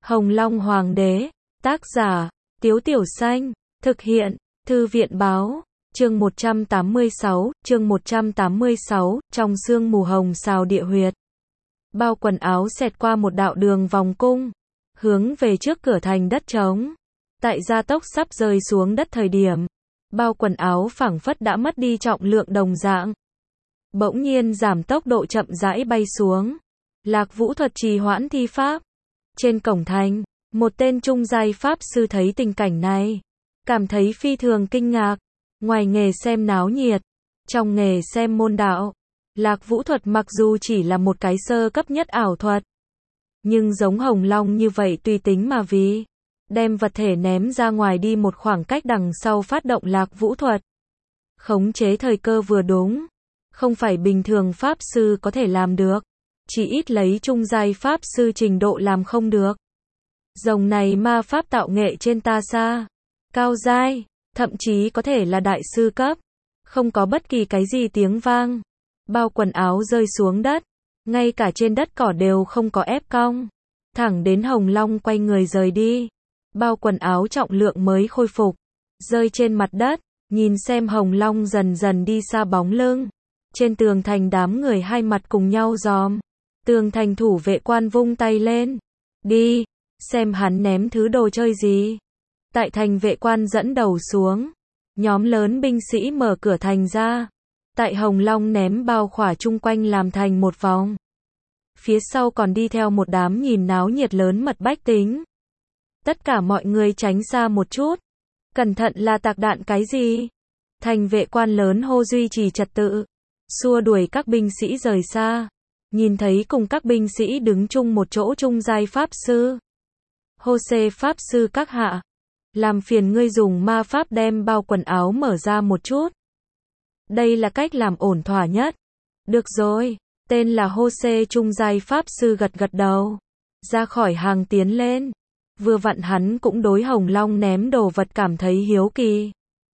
Hồng Long Hoàng đế, tác giả, Tiếu Tiểu Xanh, thực hiện, Thư viện báo, chương 186, trong sương mù hồng xào địa huyệt. Bao quần áo xẹt qua một đạo đường vòng cung, hướng về trước cửa thành đất trống. Tại gia tốc sắp rơi xuống đất thời điểm, bao quần áo phảng phất đã mất đi trọng lượng đồng dạng. Bỗng nhiên giảm tốc độ chậm rãi bay xuống. Lạc Vũ thuật trì hoãn thi pháp. Trên cổng thành, một tên trung giai pháp sư thấy tình cảnh này, cảm thấy phi thường kinh ngạc. Ngoài nghề xem náo nhiệt, trong nghề xem môn đạo, Lạc Vũ thuật mặc dù chỉ là một cái sơ cấp nhất ảo thuật, nhưng giống Hồng Long như vậy tùy tính mà vì, đem vật thể ném ra ngoài đi một khoảng cách đằng sau phát động Lạc Vũ thuật. Khống chế thời cơ vừa đúng, không phải bình thường pháp sư có thể làm được, chỉ ít lấy trung giai pháp sư trình độ làm không được. Dòng này ma pháp tạo nghệ trên ta xa, cao giai, thậm chí có thể là đại sư cấp, không có bất kỳ cái gì tiếng vang. Bao quần áo rơi xuống đất, ngay cả trên đất cỏ đều không có ép cong, thẳng đến Hồng Long quay người rời đi. Bao quần áo trọng lượng mới khôi phục, rơi trên mặt đất, nhìn xem Hồng Long dần dần đi xa bóng lưng. Trên tường thành đám người hai mặt cùng nhau giòm. Tường thành thủ vệ quan vung tay lên. Đi, xem hắn ném thứ đồ chơi gì. Tại thành vệ quan dẫn đầu xuống. Nhóm lớn binh sĩ mở cửa thành ra. Tại Hồng Long ném bao khỏa chung quanh làm thành một vòng. Phía sau còn đi theo một đám nhìn náo nhiệt lớn mật bách tính. Tất cả mọi người tránh xa một chút. Cẩn thận là tạc đạn cái gì? Thành vệ quan lớn hô duy trì trật tự. Xua đuổi các binh sĩ rời xa. Nhìn thấy cùng các binh sĩ đứng chung một chỗ trung giai pháp sư. Hô xê pháp sư các hạ. Làm phiền ngươi dùng ma pháp đem bao quần áo mở ra một chút. Đây là cách làm ổn thỏa nhất. Được rồi, tên là hô xê trung giai pháp sư gật gật đầu. Ra khỏi hàng tiến lên. Vừa vặn hắn cũng đối Hồng Long ném đồ vật cảm thấy hiếu kỳ.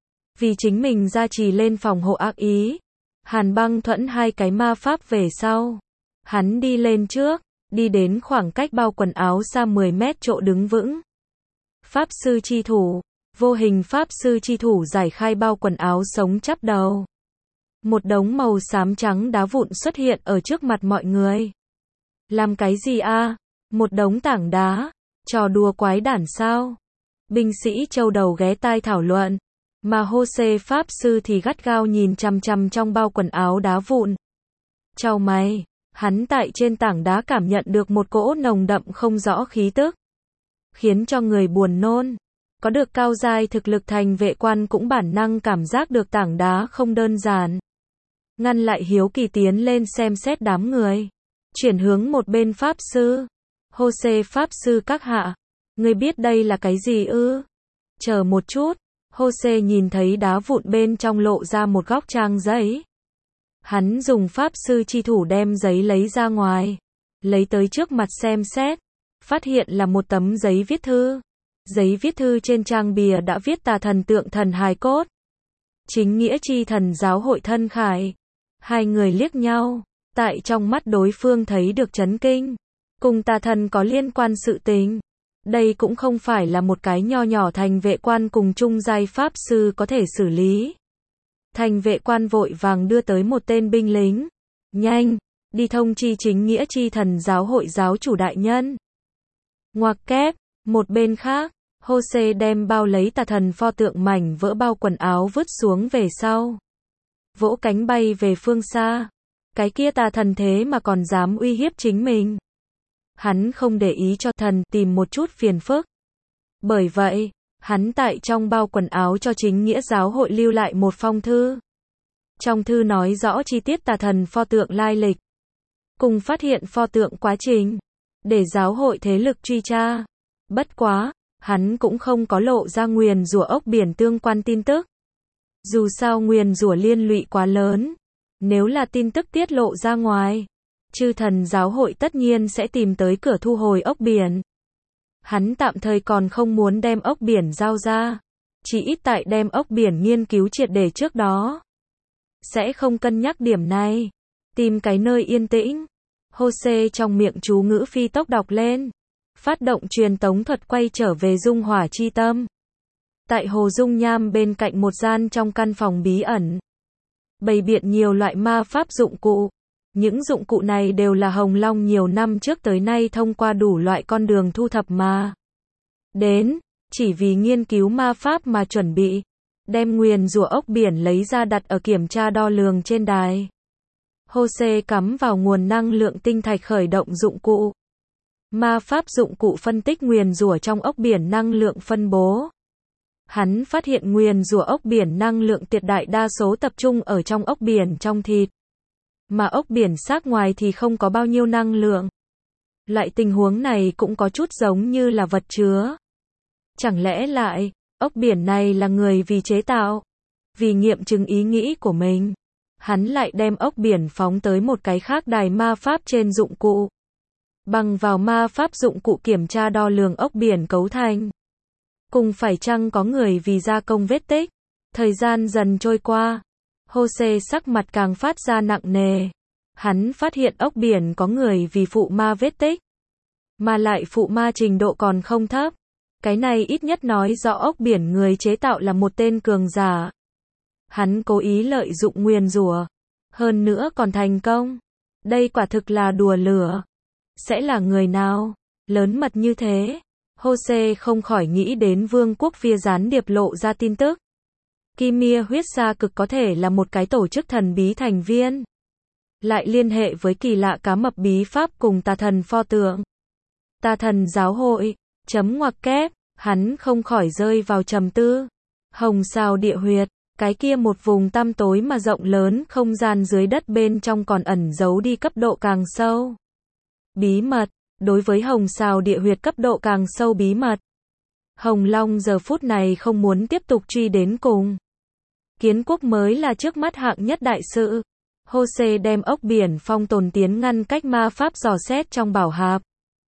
Vì chính mình gia trì lên phòng hộ ác ý. Hàn Băng thuẫn hai cái ma pháp về sau. Hắn đi lên trước, đi đến khoảng cách bao quần áo xa 10 mét chỗ đứng vững. Pháp sư chi thủ, vô hình pháp sư chi thủ giải khai bao quần áo sống chắp đầu. Một đống màu xám trắng đá vụn xuất hiện ở trước mặt mọi người. Làm cái gì a? Một đống tảng đá, trò đùa quái đản sao? Binh sĩ châu đầu ghé tai thảo luận. Mà hô xê pháp sư thì gắt gao nhìn chằm chằm trong bao quần áo đá vụn. Chau mày, hắn tại trên tảng đá cảm nhận được một cỗ nồng đậm không rõ khí tức. Khiến cho người buồn nôn. Có được cao giai thực lực thành vệ quan cũng bản năng cảm giác được tảng đá không đơn giản. Ngăn lại hiếu kỳ tiến lên xem xét đám người. Chuyển hướng một bên pháp sư. Hô xê pháp sư các hạ. Ngươi biết đây là cái gì ư? Chờ một chút. Hô xê nhìn thấy đá vụn bên trong lộ ra một góc trang giấy. Hắn dùng pháp sư chi thủ đem giấy lấy ra ngoài. Lấy tới trước mặt xem xét. Phát hiện là một tấm giấy viết thư. Giấy viết thư trên trang bìa đã viết tà thần tượng thần hài cốt. Chính nghĩa chi thần giáo hội thân khải. Hai người liếc nhau. Tại trong mắt đối phương thấy được chấn kinh. Cùng tà thần có liên quan sự tình. Đây cũng không phải là một cái nho nhỏ thành vệ quan cùng trung giai pháp sư có thể xử lý. Thành vệ quan vội vàng đưa tới một tên binh lính. Nhanh, đi thông chi chính nghĩa chi thần giáo hội giáo chủ đại nhân. Ngoặc kép, một bên khác, hô xê đem bao lấy tà thần pho tượng mảnh vỡ bao quần áo vứt xuống về sau. Vỗ cánh bay về phương xa. Cái kia tà thần thế mà còn dám uy hiếp chính mình. Hắn không để ý cho thần tìm một chút phiền phức. Bởi vậy, hắn tại trong bao quần áo cho chính nghĩa giáo hội lưu lại một phong thư. Trong thư nói rõ chi tiết tà thần pho tượng lai lịch. Cùng phát hiện pho tượng quá trình. Để giáo hội thế lực truy tra. Bất quá, hắn cũng không có lộ ra nguyền rủa ốc biển tương quan tin tức. Dù sao nguyền rủa liên lụy quá lớn. Nếu là tin tức tiết lộ ra ngoài. Chư thần giáo hội tất nhiên sẽ tìm tới cửa thu hồi ốc biển. Hắn tạm thời còn không muốn đem ốc biển giao ra. Chỉ ít tại đem ốc biển nghiên cứu triệt để trước đó. Sẽ không cân nhắc điểm này. Tìm cái nơi yên tĩnh. Hô xê trong miệng chú ngữ phi tốc đọc lên. Phát động truyền tống thuật quay trở về dung hỏa chi tâm. Tại hồ dung nham bên cạnh một gian trong căn phòng bí ẩn, bày biện nhiều loại ma pháp dụng cụ. Những dụng cụ này đều là Hồng Long nhiều năm trước tới nay thông qua đủ loại con đường thu thập mà đến, chỉ vì nghiên cứu ma pháp mà chuẩn bị. Đem nguyền rủa ốc biển lấy ra đặt ở kiểm tra đo lường trên đài. Jose cắm vào nguồn năng lượng tinh thạch khởi động dụng cụ. Ma pháp dụng cụ phân tích nguyền rủa trong ốc biển năng lượng phân bố. Hắn phát hiện nguyền rủa ốc biển năng lượng tuyệt đại đa số tập trung ở trong ốc biển trong thịt. Mà ốc biển xác ngoài thì không có bao nhiêu năng lượng. Loại tình huống này cũng có chút giống như là vật chứa. Chẳng lẽ lại, ốc biển này là người vì chế tạo? Vì nghiệm chứng ý nghĩ của mình, hắn lại đem ốc biển phóng tới một cái khác đài ma pháp trên dụng cụ. Bằng vào ma pháp dụng cụ kiểm tra đo lường ốc biển cấu thành. Cùng phải chăng có người vì gia công vết tích? Thời gian dần trôi qua. Jose sắc mặt càng phát ra nặng nề. Hắn phát hiện ốc biển có người vì phụ ma vết tích. Mà lại phụ ma trình độ còn không thấp. Cái này ít nhất nói rõ ốc biển người chế tạo là một tên cường giả. Hắn cố ý lợi dụng nguyền rủa. Hơn nữa còn thành công. Đây quả thực là đùa lửa. Sẽ là người nào? Lớn mật như thế. Jose không khỏi nghĩ đến vương quốc phía gián điệp lộ ra tin tức. Kimia huyết sa cực có thể là một cái tổ chức thần bí thành viên. Lại liên hệ với kỳ lạ cá mập bí pháp cùng tà thần pho tượng. Tà thần giáo hội. Chấm ngoặc kép. Hắn không khỏi rơi vào trầm tư. Hồng sao địa huyệt. Cái kia một vùng tăm tối mà rộng lớn không gian dưới đất bên trong còn ẩn giấu đi cấp độ càng sâu. Bí mật. Đối với hồng sao địa huyệt cấp độ càng sâu bí mật, Hồng Long giờ phút này không muốn tiếp tục truy đến cùng. Kiến quốc mới là trước mắt hạng nhất đại sự. Jose đem ốc biển phong tồn tiến ngăn cách ma pháp dò xét trong bảo hạp.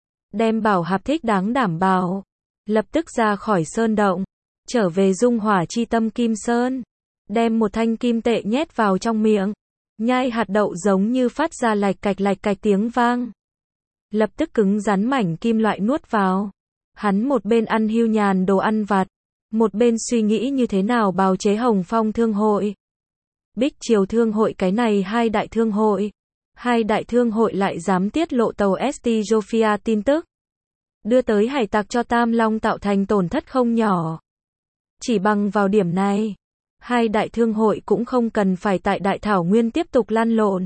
Đem bảo hạp thích đáng đảm bảo. Lập tức ra khỏi sơn động. Trở về dung hỏa chi tâm Kim Sơn. Đem một thanh kim tệ nhét vào trong miệng. Nhai hạt đậu giống như phát ra lạch cạch tiếng vang. Lập tức cứng rắn mảnh kim loại nuốt vào. Hắn một bên ăn hiu nhàn đồ ăn vặt, một bên suy nghĩ như thế nào bào chế Hồng Phong thương hội. Bích Triều thương hội cái này hai đại thương hội. Hai đại thương hội lại dám tiết lộ tàu St. Jophia tin tức. Đưa tới hải tặc cho Tam Long tạo thành tổn thất không nhỏ. Chỉ bằng vào điểm này, hai đại thương hội cũng không cần phải tại Đại Thảo Nguyên tiếp tục lăn lộn.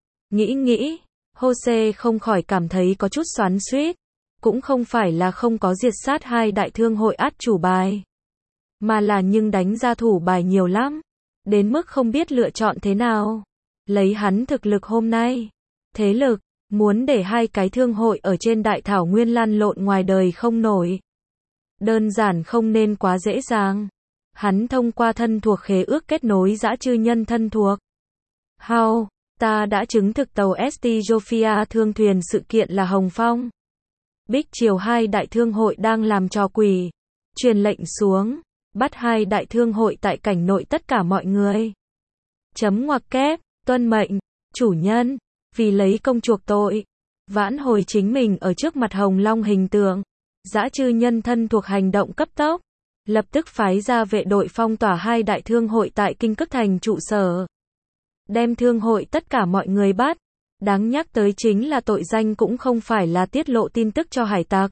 Nghĩ, Jose không khỏi cảm thấy có chút xoắn xuýt. Cũng không phải là không có diệt sát hai đại thương hội át chủ bài. Mà là nhưng đánh ra thủ bài nhiều lắm. Đến mức không biết lựa chọn thế nào. Lấy hắn thực lực hôm nay. Thế lực, muốn để hai cái thương hội ở trên Đại Thảo Nguyên lăn lộn ngoài đời không nổi. Đơn giản không nên quá dễ dàng. Hắn thông qua thân thuộc khế ước kết nối dã chư nhân thân thuộc. How, ta đã chứng thực tàu St. Jophia thương thuyền sự kiện là Hồng Phong. Bích Triều hai đại thương hội đang làm trò quỷ. Truyền lệnh xuống. Bắt hai đại thương hội tại cảnh nội tất cả mọi người. Chấm ngoặc kép. Tuân mệnh. Chủ nhân. Vì lấy công chuộc tội. Vãn hồi chính mình ở trước mặt Hồng Long hình tượng. Dã chư nhân thân thuộc hành động cấp tốc. Lập tức phái ra vệ đội phong tỏa hai đại thương hội tại Kinh Cức Thành trụ sở. Đem thương hội tất cả mọi người bắt. Đáng nhắc tới chính là tội danh cũng không phải là tiết lộ tin tức cho hải tặc,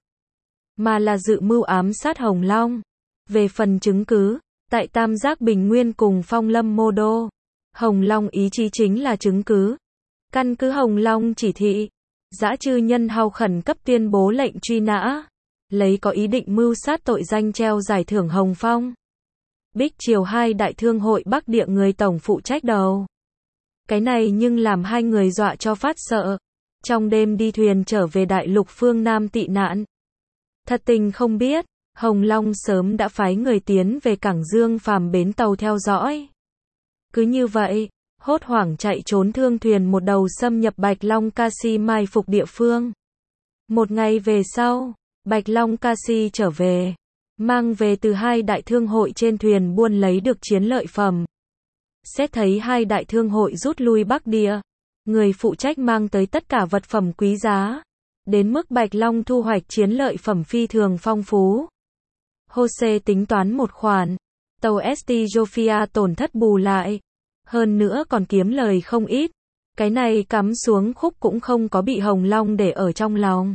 mà là dự mưu ám sát Hồng Long. Về phần chứng cứ, tại Tam Giác Bình Nguyên cùng Phong Lâm Mô Đô, Hồng Long ý chí chính là chứng cứ. Căn cứ Hồng Long chỉ thị, dã chư nhân hao khẩn cấp tuyên bố lệnh truy nã, lấy có ý định mưu sát tội danh treo giải thưởng Hồng Phong. Bích Triều hai đại thương hội Bắc Địa người tổng phụ trách đầu. Cái này nhưng làm hai người dọa cho phát sợ. Trong đêm đi thuyền trở về đại lục phương Nam tị nạn. Thật tình không biết, Hồng Long sớm đã phái người tiến về cảng Dương Phàm bến tàu theo dõi. Cứ như vậy, hốt hoảng chạy trốn thương thuyền một đầu xâm nhập Bạch Long Casi mai phục địa phương. Một ngày về sau, Bạch Long Casi trở về, mang về từ hai đại thương hội trên thuyền buôn lấy được chiến lợi phẩm. Xét thấy hai đại thương hội rút lui Bắc Địa, người phụ trách mang tới tất cả vật phẩm quý giá, đến mức Bạch Long thu hoạch chiến lợi phẩm phi thường phong phú. Jose tính toán một khoản, tàu St. Jophia tổn thất bù lại, hơn nữa còn kiếm lời không ít, cái này cắm xuống khúc cũng không có bị Hồng Long để ở trong lòng.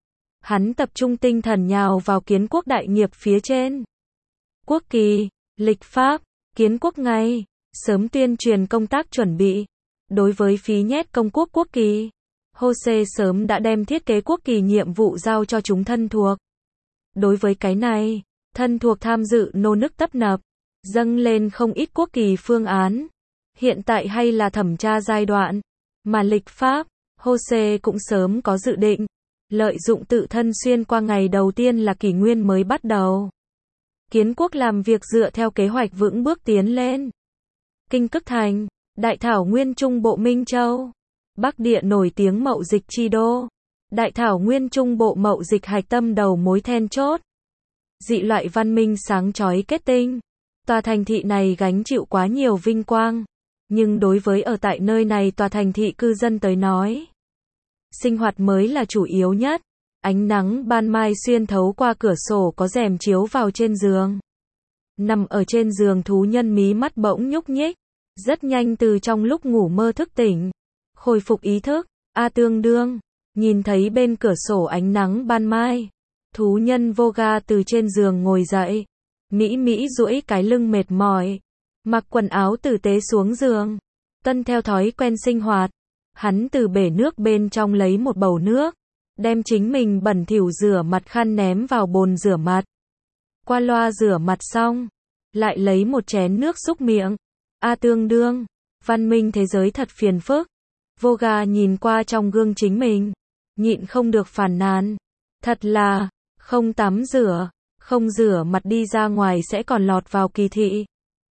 Hắn tập trung tinh thần nhào vào kiến quốc đại nghiệp phía trên. Quốc kỳ, lịch pháp, kiến quốc ngay, sớm tuyên truyền công tác chuẩn bị. Đối với phí nhét công quốc quốc kỳ, Jose sớm đã đem thiết kế quốc kỳ nhiệm vụ giao cho chúng thân thuộc. Đối với cái này, thân thuộc tham dự nô nức tấp nập, dâng lên không ít quốc kỳ phương án. Hiện tại hay là thẩm tra giai đoạn, mà lịch pháp, Jose cũng sớm có dự định, lợi dụng tự thân xuyên qua ngày đầu tiên là kỷ nguyên mới bắt đầu. Kiến quốc làm việc dựa theo kế hoạch vững bước tiến lên. Kinh Cức Thành, Đại thảo nguyên Trung Bộ Minh Châu, Bắc địa nổi tiếng mậu dịch chi đô, Đại thảo nguyên Trung Bộ mậu dịch hạch tâm đầu mối then chốt. Dị loại văn minh sáng chói kết tinh. Tòa thành thị này gánh chịu quá nhiều vinh quang, nhưng đối với ở tại nơi này tòa thành thị cư dân tới nói, sinh hoạt mới là chủ yếu nhất. Ánh nắng ban mai xuyên thấu qua cửa sổ có rèm chiếu vào trên giường. Nằm ở trên giường thú nhân mí mắt bỗng nhúc nhích, rất nhanh từ trong lúc ngủ mơ thức tỉnh, khôi phục ý thức. Tương đương, nhìn thấy bên cửa sổ ánh nắng ban mai, thú nhân Voga từ trên giường ngồi dậy, mỹ mỹ duỗi cái lưng mệt mỏi, mặc quần áo tử tế xuống giường, tuân theo thói quen sinh hoạt. Hắn từ bể nước bên trong lấy một bầu nước, đem chính mình bẩn thỉu rửa mặt khăn ném vào bồn rửa mặt. Qua loa rửa mặt xong, lại lấy một chén nước xúc miệng. Tương đương, văn minh thế giới thật phiền phức. Voga nhìn qua trong gương chính mình, nhịn không được phàn nàn. Thật là, không tắm rửa, không rửa mặt đi ra ngoài sẽ còn lọt vào kỳ thị.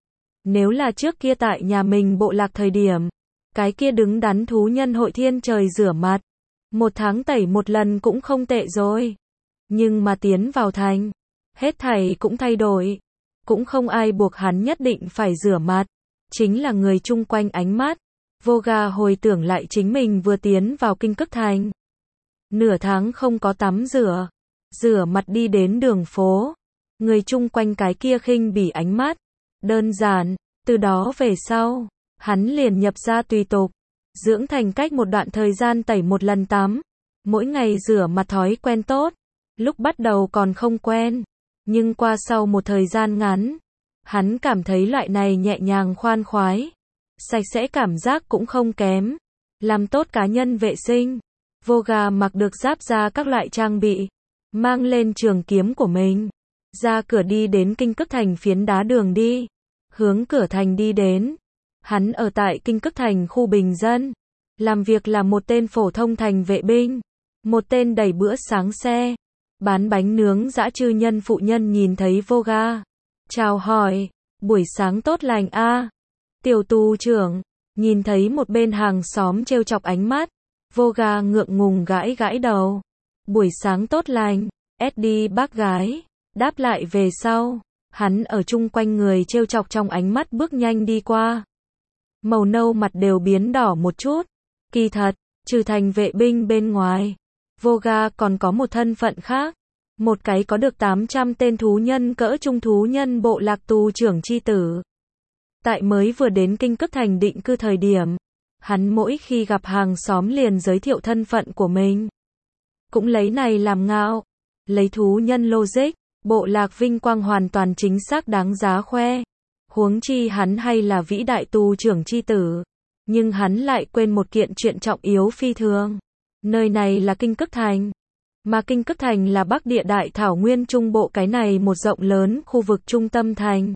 Nếu là trước kia tại nhà mình bộ lạc thời điểm, cái kia đứng đắn thú nhân hội thiên trời rửa mặt, 1 tháng tẩy một lần cũng không tệ rồi. Nhưng mà tiến vào thành, hết thảy cũng thay đổi. Cũng không ai buộc hắn nhất định phải rửa mặt, chính là người chung quanh ánh mắt. Voga hồi tưởng lại chính mình vừa tiến vào Kinh Cức Thành. Nửa tháng không có tắm rửa, rửa mặt đi đến đường phố. Người chung quanh cái kia khinh bỉ ánh mắt. Đơn giản, từ đó về sau, hắn liền nhập ra tùy tục, dưỡng thành cách một đoạn thời gian tẩy một lần tắm, mỗi ngày rửa mặt thói quen tốt. Lúc bắt đầu còn không quen, nhưng qua sau một thời gian ngắn, hắn cảm thấy loại này nhẹ nhàng khoan khoái, sạch sẽ cảm giác cũng không kém. Làm tốt cá nhân vệ sinh, Voga mặc được giáp ra các loại trang bị, mang lên trường kiếm của mình, ra cửa đi đến Kinh Cức Thành phiến đá đường đi, hướng cửa thành đi đến. Hắn ở tại Kinh Cức Thành khu bình dân, làm việc là một tên phổ thông thành vệ binh, một tên đẩy bữa sáng xe, bán bánh nướng dã chư nhân phụ nhân nhìn thấy Voga, chào hỏi, buổi sáng tốt lành a. Tiểu tù trưởng, nhìn thấy một bên hàng xóm trêu chọc ánh mắt, Voga ngượng ngùng gãi gãi đầu. Buổi sáng tốt lành, Eddie bác gái, đáp lại về sau, hắn ở chung quanh người trêu chọc trong ánh mắt bước nhanh đi qua. Màu nâu mặt đều biến đỏ một chút. Kỳ thật, trừ thành vệ binh bên ngoài, Voga còn có một thân phận khác. Một cái có được 800 tên thú nhân cỡ trung thú nhân bộ lạc tù trưởng chi tử. Tại mới vừa đến Kinh Cức Thành định cư thời điểm, hắn mỗi khi gặp hàng xóm liền giới thiệu thân phận của mình. Cũng lấy này làm ngạo, lấy thú nhân logic, bộ lạc vinh quang hoàn toàn chính xác đáng giá khoe. Huống chi hắn hay là vĩ đại tù trưởng chi tử, nhưng hắn lại quên một kiện chuyện trọng yếu phi thường. Nơi này là Kinh Cức Thành, mà Kinh Cức Thành là Bắc địa Đại thảo nguyên Trung Bộ, cái này một rộng lớn khu vực trung tâm thành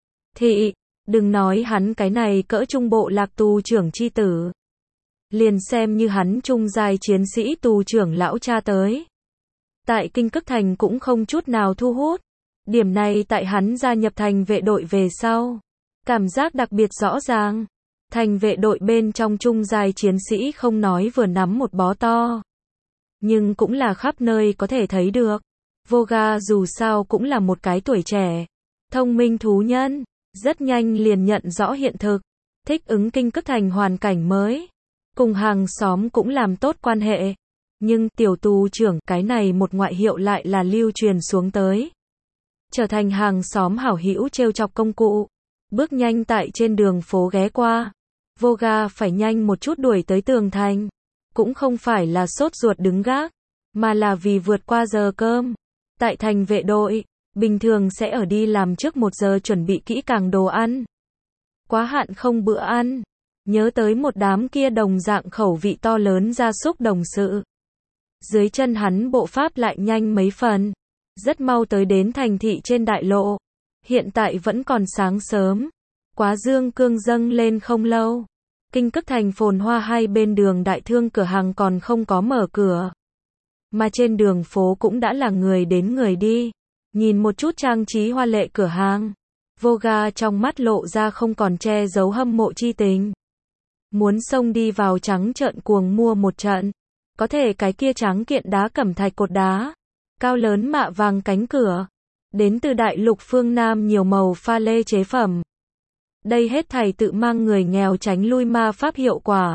thị. Đừng nói hắn cái này cỡ trung bộ lạc tù trưởng chi tử, liền xem như hắn trung giai chiến sĩ tù trưởng lão cha tới, tại Kinh Cức Thành cũng không chút nào thu hút. Điểm này tại hắn gia nhập thành vệ đội về sau, cảm giác đặc biệt rõ ràng. Thành vệ đội bên trong trung giai chiến sĩ không nói vừa nắm một bó to, nhưng cũng là khắp nơi có thể thấy được. Voga dù sao cũng là một cái tuổi trẻ, thông minh thú nhân, rất nhanh liền nhận rõ hiện thực, thích ứng Kinh Cức Thành hoàn cảnh mới, cùng hàng xóm cũng làm tốt quan hệ. Nhưng tiểu tù trưởng, cái này một ngoại hiệu lại là lưu truyền xuống tới. Trở thành hàng xóm hảo hữu trêu chọc công cụ. Bước nhanh tại trên đường phố ghé qua. Voga phải nhanh một chút đuổi tới tường thành. Cũng không phải là sốt ruột đứng gác, mà là vì vượt qua giờ cơm. Tại thành vệ đội, bình thường sẽ ở đi làm trước 1 giờ chuẩn bị kỹ càng đồ ăn. Quá hạn không bữa ăn. Nhớ tới một đám kia đồng dạng khẩu vị to lớn gia súc đồng sự. Dưới chân hắn bộ pháp lại nhanh mấy phần. Rất mau tới đến thành thị trên đại lộ. Hiện tại vẫn còn sáng sớm. Quá dương cương dâng lên không lâu. Kinh Cức thành phồn hoa, hai bên đường đại thương cửa hàng còn không có mở cửa. Mà trên đường phố cũng đã là người đến người đi. Nhìn một chút trang trí hoa lệ cửa hàng. Voga trong mắt lộ ra không còn che giấu hâm mộ chi tình. Muốn xông đi vào trắng trợn cuồng mua một trận. Có thể cái kia trắng kiện đá cẩm thạch cột đá. Cao lớn mạ vàng cánh cửa. Đến từ đại lục phương Nam nhiều màu pha lê chế phẩm. Đây hết thảy tự mang người nghèo tránh lui ma pháp hiệu quả.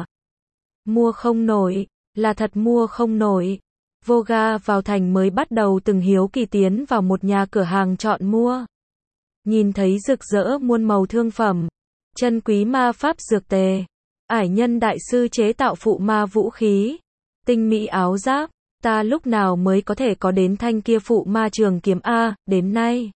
Mua không nổi, là thật mua không nổi. Voga vào thành mới bắt đầu từng hiếu kỳ tiến vào một nhà cửa hàng chọn mua. Nhìn thấy rực rỡ muôn màu thương phẩm, chân quý ma pháp dược tề, ải nhân đại sư chế tạo phụ ma vũ khí, tinh mỹ áo giáp, ta lúc nào mới có thể có đến thanh kia phụ ma trường kiếm A, đến nay.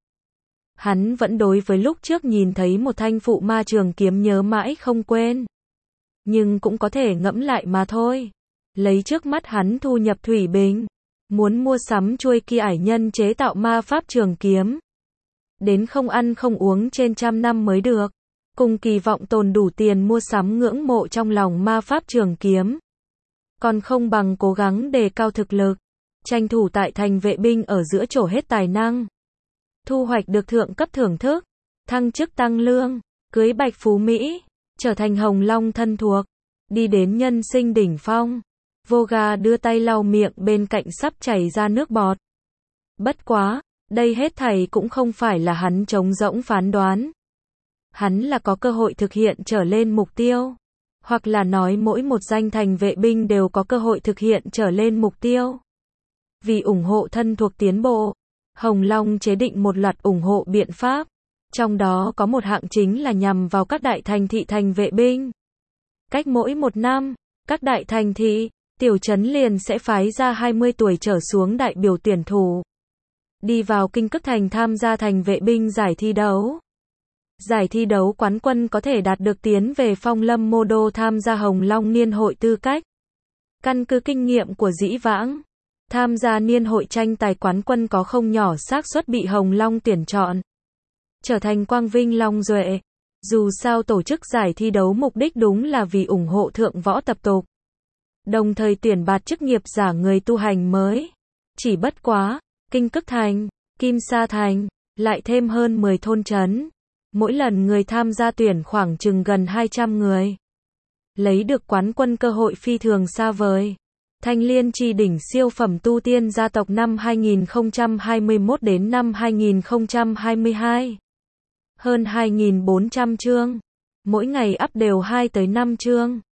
Hắn vẫn đối với lúc trước nhìn thấy một thanh phụ ma trường kiếm nhớ mãi không quên. Nhưng cũng có thể ngẫm lại mà thôi. Lấy trước mắt hắn thu nhập thủy bình. Muốn mua sắm chuôi kia ải nhân chế tạo ma pháp trường kiếm. Đến không ăn không uống trên 100 năm mới được. Cùng kỳ vọng tồn đủ tiền mua sắm ngưỡng mộ trong lòng ma pháp trường kiếm. Còn không bằng cố gắng đề cao thực lực. Tranh thủ tại thành vệ binh ở giữa trổ hết tài năng. Thu hoạch được thượng cấp thưởng thức. Thăng chức tăng lương. Cưới bạch phú Mỹ. Trở thành hồng long thân thuộc. Đi đến nhân sinh đỉnh phong. Voga đưa tay lau miệng bên cạnh sắp chảy ra nước bọt. Bất quá, đây hết thảy cũng không phải là hắn trống rỗng phán đoán. Hắn là có cơ hội thực hiện trở lên mục tiêu. Hoặc là nói mỗi một danh thành vệ binh đều có cơ hội thực hiện trở lên mục tiêu. Vì ủng hộ thân thuộc tiến bộ, Hồng Long chế định một loạt ủng hộ biện pháp. Trong đó có một hạng chính là nhằm vào các đại thành thị thành vệ binh. Cách mỗi 1 năm, các đại thành thị, tiểu trấn liền sẽ phái ra 20 tuổi trở xuống đại biểu tuyển thủ. Đi vào Kinh Cức thành tham gia thành vệ binh giải thi đấu. Giải thi đấu quán quân có thể đạt được tiến về Phong Lâm Mô Đô tham gia Hồng Long Niên hội tư cách. Căn cứ kinh nghiệm của dĩ vãng, tham gia niên hội tranh tài quán quân có không nhỏ xác suất bị Hồng Long tuyển chọn. Trở thành quang vinh long duệ. Dù sao tổ chức giải thi đấu mục đích đúng là vì ủng hộ thượng võ tập tục. Đồng thời tuyển bạt chức nghiệp giả người tu hành mới. Chỉ bất quá, Kinh Cức thành, Kim Sa thành, lại thêm hơn 10 thôn trấn. Mỗi lần người tham gia tuyển khoảng chừng gần 200 người. Lấy được quán quân cơ hội phi thường xa vời. Thanh Liên Chi đỉnh siêu phẩm tu tiên gia tộc năm 2021 đến năm 2022. Hơn 2.400 chương. Mỗi ngày up đều 2 tới 5 chương.